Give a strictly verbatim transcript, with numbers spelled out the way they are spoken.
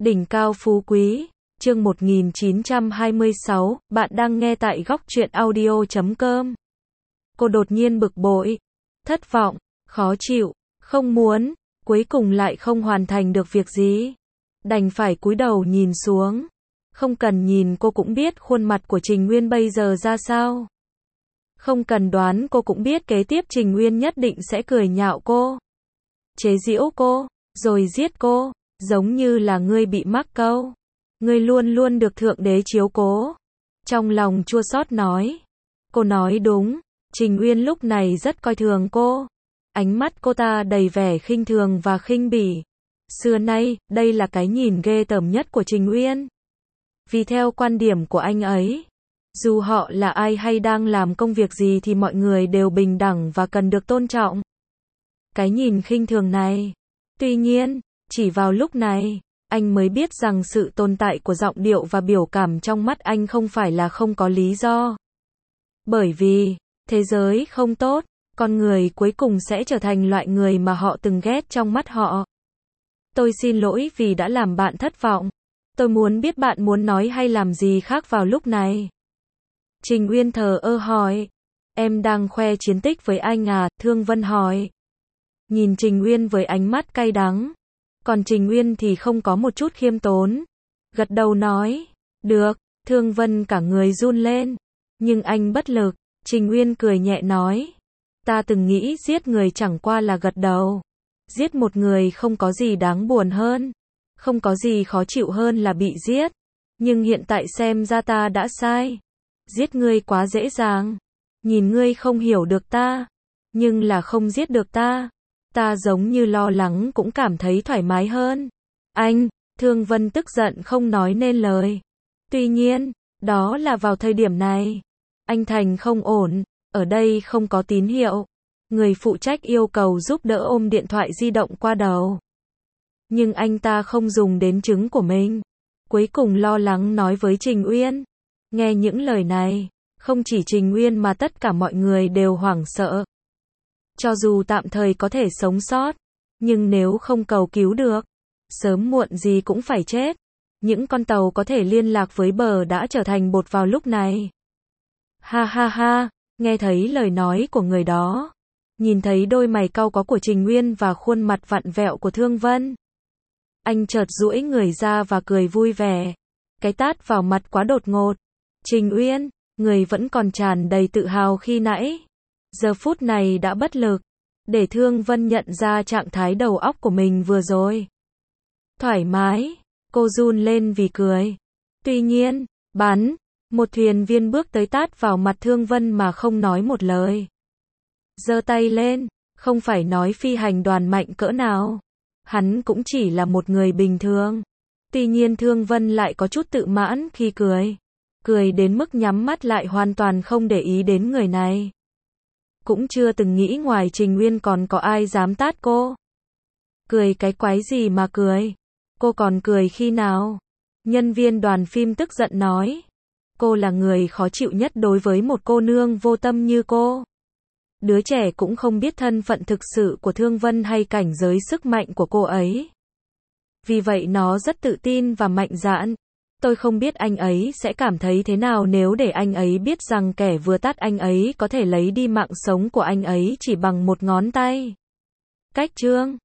Đỉnh cao phú quý, chương một nghìn chín trăm hai mươi sáu, bạn đang nghe tại góc truyện audio chấm com. Cô đột nhiên bực bội, thất vọng, khó chịu, không muốn, cuối cùng lại không hoàn thành được việc gì. Đành phải cúi đầu nhìn xuống. Không cần nhìn cô cũng biết khuôn mặt của Trình Nguyên bây giờ ra sao. Không cần đoán cô cũng biết kế tiếp Trình Nguyên nhất định sẽ cười nhạo cô, chế giễu cô, rồi giết cô, giống như là ngươi bị mắc câu. Ngươi luôn luôn được Thượng Đế chiếu cố. Trong lòng chua xót nói. Cô nói đúng, Trình Nguyên lúc này rất coi thường cô. Ánh mắt cô ta đầy vẻ khinh thường và khinh bỉ. Xưa nay, đây là cái nhìn ghê tởm nhất của Trình Nguyên. Vì theo quan điểm của anh ấy, dù họ là ai hay đang làm công việc gì thì mọi người đều bình đẳng và cần được tôn trọng. Cái nhìn khinh thường này. Tuy nhiên, chỉ vào lúc này, anh mới biết rằng sự tồn tại của giọng điệu và biểu cảm trong mắt anh không phải là không có lý do. Bởi vì, thế giới không tốt, con người cuối cùng sẽ trở thành loại người mà họ từng ghét trong mắt họ. Tôi xin lỗi vì đã làm bạn thất vọng. Tôi muốn biết bạn muốn nói hay làm gì khác vào lúc này. Trình Uyên thờ ơ hỏi. Em đang khoe chiến tích với anh à? Thương Vân hỏi. Nhìn Trình Uyên với ánh mắt cay đắng. Còn Trình Uyên thì không có một chút khiêm tốn. Gật đầu nói. Được. Thương Vân cả người run lên. Nhưng anh bất lực. Trình Uyên cười nhẹ nói. Ta từng nghĩ giết người chẳng qua là gật đầu. Giết một người không có gì đáng buồn hơn. Không có gì khó chịu hơn là bị giết. Nhưng hiện tại xem ra ta đã sai. Giết ngươi quá dễ dàng. Nhìn ngươi không hiểu được ta. Nhưng là không giết được ta. Ta giống như lo lắng cũng cảm thấy thoải mái hơn. Anh, Thương Vân tức giận không nói nên lời. Tuy nhiên, đó là vào thời điểm này. Anh Thành không ổn, ở đây không có tín hiệu. Người phụ trách yêu cầu giúp đỡ ôm điện thoại di động qua đầu. Nhưng anh ta không dùng đến trứng của mình. Cuối cùng lo lắng nói với Trình Uyên. Nghe những lời này, không chỉ Trình Uyên mà tất cả mọi người đều hoảng sợ. Cho dù tạm thời có thể sống sót, nhưng nếu không cầu cứu được, sớm muộn gì cũng phải chết. Những con tàu có thể liên lạc với bờ đã trở thành bột vào lúc này. Ha ha ha, nghe thấy lời nói của người đó. Nhìn thấy đôi mày cau có của Trình Nguyên và khuôn mặt vặn vẹo của Thương Vân. Anh chợt duỗi người ra và cười vui vẻ. Cái tát vào mặt quá đột ngột. Trình Uyên, người vẫn còn tràn đầy tự hào khi nãy. Giờ phút này đã bất lực. Để Thương Vân nhận ra trạng thái đầu óc của mình vừa rồi. Thoải mái. Cô run lên vì cười. Tuy nhiên, bắn. Một thuyền viên bước tới tát vào mặt Thương Vân mà không nói một lời. Giơ tay lên. Không phải nói phi hành đoàn mạnh cỡ nào. Hắn cũng chỉ là một người bình thường. Tuy nhiên Thương Vân lại có chút tự mãn khi cười. Cười đến mức nhắm mắt lại hoàn toàn không để ý đến người này. Cũng chưa từng nghĩ ngoài Trình Nguyên còn có ai dám tát cô. Cười cái quái gì mà cười. Cô còn cười khi nào? Nhân viên đoàn phim tức giận nói. Cô là người khó chịu nhất đối với một cô nương vô tâm như cô. Đứa trẻ cũng không biết thân phận thực sự của Thương Vân hay cảnh giới sức mạnh của cô ấy. Vì vậy nó rất tự tin và mạnh dạn. Tôi không biết anh ấy sẽ cảm thấy thế nào nếu để anh ấy biết rằng kẻ vừa tát anh ấy có thể lấy đi mạng sống của anh ấy chỉ bằng một ngón tay. Cách chương